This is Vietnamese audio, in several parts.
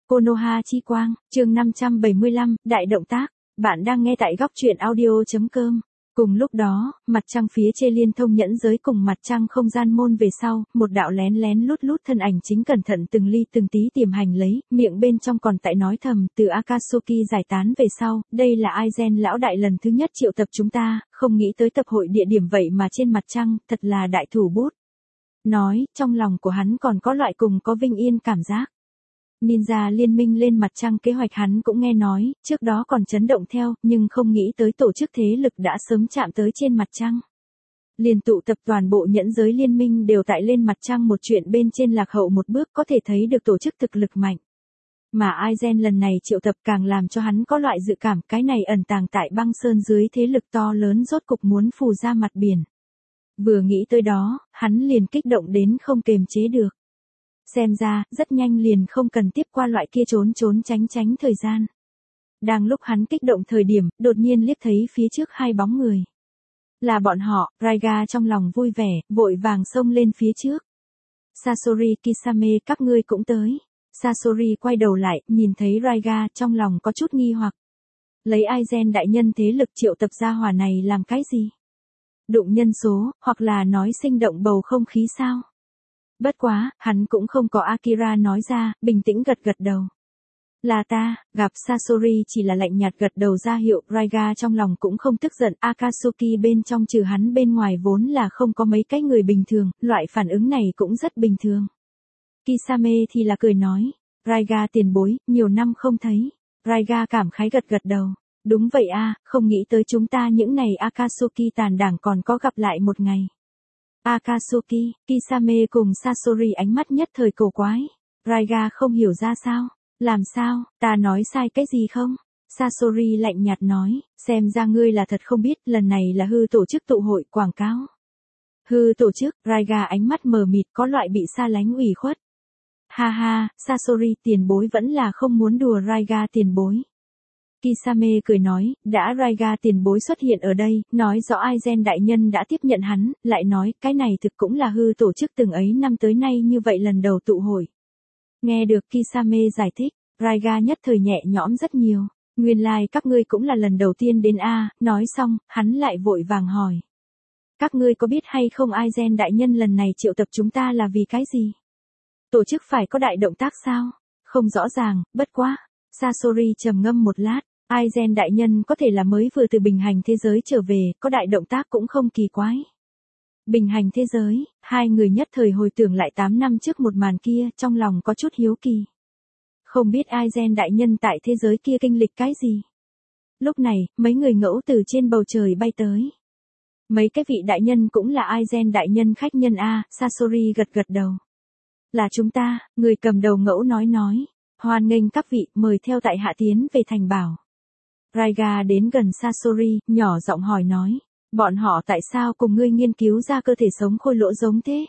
Konoha chi quang, chương 575, đại động tác. Bạn đang nghe tại góc truyện audio.com. Cùng lúc đó, mặt trăng phía trên liên thông nhẫn giới cùng mặt trăng không gian môn về sau, một đạo lén lén lút lút thân ảnh chính cẩn thận từng ly từng tí tiềm hành lấy, miệng bên trong còn tại nói thầm, từ Akatsuki giải tán về sau, đây là Aizen lão đại lần thứ nhất triệu tập chúng ta, không nghĩ tới tập hội địa điểm vậy mà trên mặt trăng, thật là đại thủ bút. Nói, trong lòng của hắn còn có loại cùng có vinh yên cảm giác. Ninja liên minh lên mặt trăng kế hoạch hắn cũng nghe nói, trước đó còn chấn động theo, nhưng không nghĩ tới tổ chức thế lực đã sớm chạm tới trên mặt trăng. Liên tụ tập toàn bộ nhẫn giới liên minh đều tại lên mặt trăng một chuyện bên trên lạc hậu một bước có thể thấy được tổ chức thực lực mạnh. Mà Aizen lần này triệu tập càng làm cho hắn có loại dự cảm cái này ẩn tàng tại băng sơn dưới thế lực to lớn rốt cục muốn phù ra mặt biển. Vừa nghĩ tới đó, hắn liền kích động đến không kềm chế được. Xem ra, rất nhanh liền không cần tiếp qua loại kia trốn tránh thời gian. Đang lúc hắn kích động thời điểm, đột nhiên liếc thấy phía trước hai bóng người. Là bọn họ, Raiga trong lòng vui vẻ, vội vàng xông lên phía trước. Sasori Kisame, các ngươi cũng tới. Sasori quay đầu lại, nhìn thấy Raiga trong lòng có chút nghi hoặc. Lấy Aizen đại nhân thế lực triệu tập gia hỏa này làm cái gì? Đụng nhân số, hoặc là nói sinh động bầu không khí sao? Bất quá, hắn cũng không có Akira nói ra, bình tĩnh gật đầu. Là ta, gặp Sasori chỉ là lạnh nhạt gật đầu ra hiệu, Raiga trong lòng cũng không tức giận, Akatsuki bên trong trừ hắn bên ngoài vốn là không có mấy cái người bình thường, loại phản ứng này cũng rất bình thường. Kisame thì là cười nói, Raiga tiền bối, nhiều năm không thấy. Raiga cảm khái gật đầu. Đúng vậy a, không nghĩ tới chúng ta những này Akatsuki tàn đảng còn có gặp lại một ngày. Akatsuki, Kisame cùng Sasori ánh mắt nhất thời cổ quái. Raiga không hiểu ra sao. Làm sao, ta nói sai cái gì không? Sasori lạnh nhạt nói, xem ra ngươi là thật không biết, lần này là hư tổ chức tụ hội quảng cáo. Hư tổ chức, Raiga ánh mắt mờ mịt có loại bị xa lánh ủy khuất. Ha ha, Sasori tiền bối vẫn là không muốn đùa Raiga tiền bối. Kisame cười nói, đã Raiga tiền bối xuất hiện ở đây, nói rõ Aizen đại nhân đã tiếp nhận hắn, lại nói, cái này thực cũng là hư tổ chức từng ấy năm tới nay như vậy lần đầu tụ hội. Nghe được Kisame giải thích, Raiga nhất thời nhẹ nhõm rất nhiều, nguyên lai các ngươi cũng là lần đầu tiên đến a. Nói xong, hắn lại vội vàng hỏi. Các ngươi có biết hay không Aizen đại nhân lần này triệu tập chúng ta là vì cái gì? Tổ chức phải có đại động tác sao? Không rõ ràng, bất quá. Sasori trầm ngâm một lát. Aizen đại nhân có thể là mới vừa từ bình hành thế giới trở về, có đại động tác cũng không kỳ quái. Bình hành thế giới, hai người nhất thời hồi tưởng lại 8 năm trước một màn kia, trong lòng có chút hiếu kỳ. Không biết Aizen đại nhân tại thế giới kia kinh lịch cái gì. Lúc này, mấy người ngẫu từ trên bầu trời bay tới. Mấy cái vị đại nhân cũng là Aizen đại nhân khách nhân a. Sasori gật đầu. Là chúng ta, người cầm đầu ngẫu nói. Hoan nghênh các vị, mời theo tại hạ tiến về thành bảo. Raiga đến gần Sasori, nhỏ giọng hỏi nói. Bọn họ tại sao cùng ngươi nghiên cứu ra cơ thể sống khôi lỗ giống thế?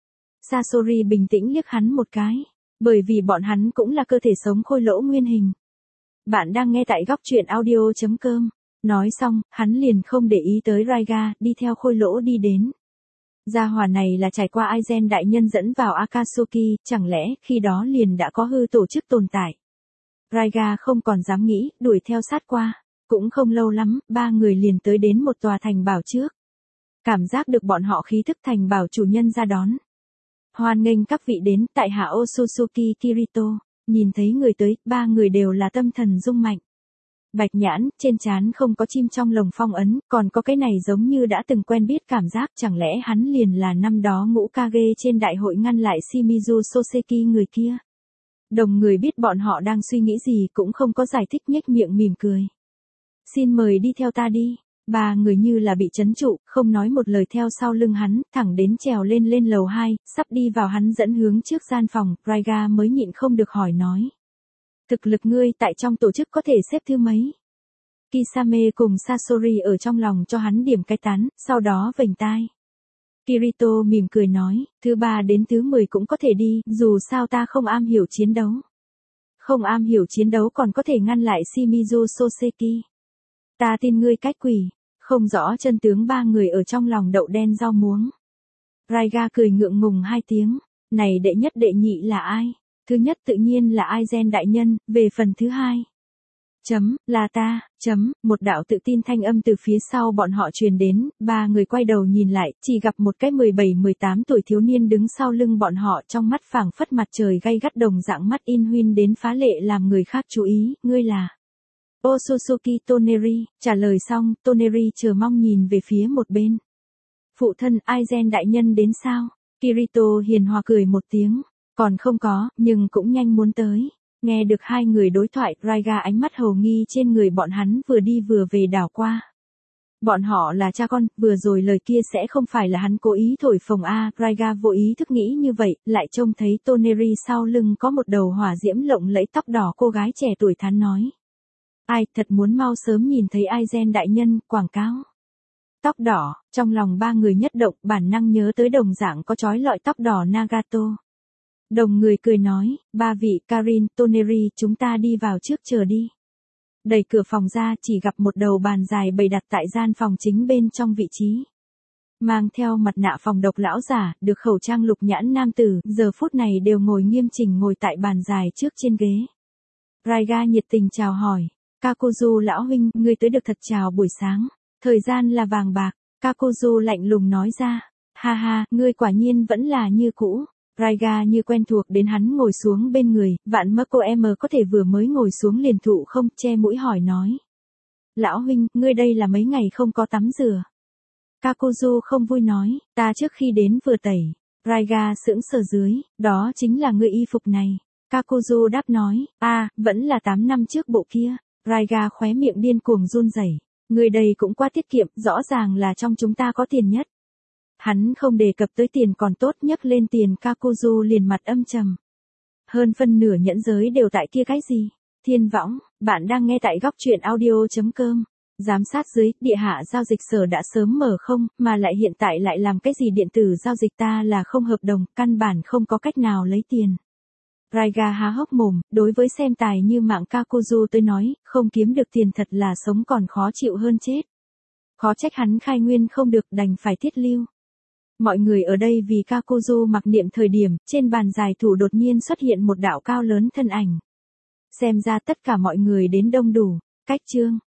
Sasori bình tĩnh liếc hắn một cái. Bởi vì bọn hắn cũng là cơ thể sống khôi lỗ nguyên hình. Bạn đang nghe tại góc truyện audio.com. Nói xong, hắn liền không để ý tới Raiga, đi theo khôi lỗ đi đến. Gia hỏa này là trải qua Aizen đại nhân dẫn vào Akatsuki, chẳng lẽ khi đó liền đã có hư tổ chức tồn tại. Raiga không còn dám nghĩ, đuổi theo sát qua. Cũng không lâu lắm, ba người liền tới đến một tòa thành bảo trước. Cảm giác được bọn họ khí thức thành bảo chủ nhân ra đón. Hoan nghênh các vị đến, tại hạ Otsutsuki Kirito. Nhìn thấy người tới, ba người đều là tâm thần rung mạnh. Bạch nhãn, trên trán không có chim trong lồng phong ấn, còn có cái này giống như đã từng quen biết cảm giác, chẳng lẽ hắn liền là năm đó ngũ Kage trên đại hội ngăn lại Shimizu Soseki người kia. Đồng người biết bọn họ đang suy nghĩ gì cũng không có giải thích, nhếch miệng mỉm cười. Xin mời đi theo ta đi. Ba người như là bị trấn trụ, không nói một lời theo sau lưng hắn, thẳng đến trèo lên lầu 2, sắp đi vào hắn dẫn hướng trước gian phòng, Raiga mới nhịn không được hỏi nói. Thực lực ngươi tại trong tổ chức có thể xếp thứ mấy? Kisame cùng Sasori ở trong lòng cho hắn điểm cái tán, sau đó vểnh tai. Kirito mỉm cười nói, thứ 3 đến thứ 10 cũng có thể đi, dù sao ta không am hiểu chiến đấu. Không am hiểu chiến đấu còn có thể ngăn lại Shimizu Soseki. Ta tin ngươi cách quỷ, không rõ chân tướng ba người ở trong lòng đậu đen rau muống. Raiga cười ngượng ngùng 2 tiếng, này đệ nhất đệ nhị là ai? Thứ nhất tự nhiên là Aizen đại nhân, về phần thứ hai. Là ta, một đạo tự tin thanh âm từ phía sau bọn họ truyền đến, ba người quay đầu nhìn lại, chỉ gặp một cái 17-18 tuổi thiếu niên đứng sau lưng bọn họ, trong mắt phảng phất mặt trời gay gắt, đồng dạng mắt in huyên đến phá lệ làm người khác chú ý, ngươi là Otsutsuki Toneri. Trả lời xong, Toneri chờ mong nhìn về phía một bên. Phụ thân Aizen đại nhân đến sao? Kirito hiền hòa cười một tiếng, còn không có, nhưng cũng nhanh muốn tới. Nghe được hai người đối thoại, Raiga ánh mắt hầu nghi trên người bọn hắn vừa đi vừa về đảo qua. Bọn họ là cha con, vừa rồi lời kia sẽ không phải là hắn cố ý thổi phồng a. Raiga vô ý thức nghĩ như vậy, lại trông thấy Toneri sau lưng có một đầu hỏa diễm lộng lẫy tóc đỏ, cô gái trẻ tuổi thán nói. Ai, thật muốn mau sớm nhìn thấy Aizen đại nhân, quảng cáo. Tóc đỏ, trong lòng ba người nhất động, bản năng nhớ tới đồng dạng có chói lọi tóc đỏ Nagato. Đồng người cười nói, ba vị Karin, Toneri, chúng ta đi vào trước chờ đi. Đẩy cửa phòng ra, chỉ gặp một đầu bàn dài bày đặt tại gian phòng chính bên trong vị trí. Mang theo mặt nạ phòng độc lão giả, được khẩu trang lục nhãn nam tử, giờ phút này đều ngồi nghiêm chỉnh ngồi tại bàn dài trước trên ghế. Raiga nhiệt tình chào hỏi, Kakuzu lão huynh, ngươi tới được thật chào buổi sáng, thời gian là vàng bạc. Kakuzu lạnh lùng nói ra, ha ha, ngươi quả nhiên vẫn là như cũ. Raiga như quen thuộc đến hắn ngồi xuống bên người, vạn mơ cô em có thể vừa mới ngồi xuống liền thụ không, che mũi hỏi nói. Lão huynh, ngươi đây là mấy ngày không có tắm rửa. Kakuzu không vui nói, ta trước khi đến vừa tẩy. Raiga sững sờ dưới, đó chính là ngươi y phục này. Kakuzu đáp nói, vẫn là 8 năm trước bộ kia. Raiga khóe miệng điên cuồng run rẩy. Ngươi đây cũng quá tiết kiệm, rõ ràng là trong chúng ta có tiền nhất. Hắn không đề cập tới tiền còn tốt, nhắc lên tiền Kakuzu liền mặt âm trầm. Hơn phân nửa nhẫn giới đều tại kia cái gì? Thiên võng, bạn đang nghe tại góc truyện audio.com. Giám sát dưới, địa hạ giao dịch sở đã sớm mở không, mà lại hiện tại lại làm cái gì điện tử giao dịch ta là không hợp đồng, căn bản không có cách nào lấy tiền. Raiga há hốc mồm, đối với xem tài như mạng Kakuzu tới nói, không kiếm được tiền thật là sống còn khó chịu hơn chết. Khó trách hắn khai nguyên không được, đành phải thiết lưu. Mọi người ở đây vì Kakuzu mặc niệm thời điểm, trên bàn giải thủ đột nhiên xuất hiện một đạo cao lớn thân ảnh. Xem ra tất cả mọi người đến đông đủ, cách chương.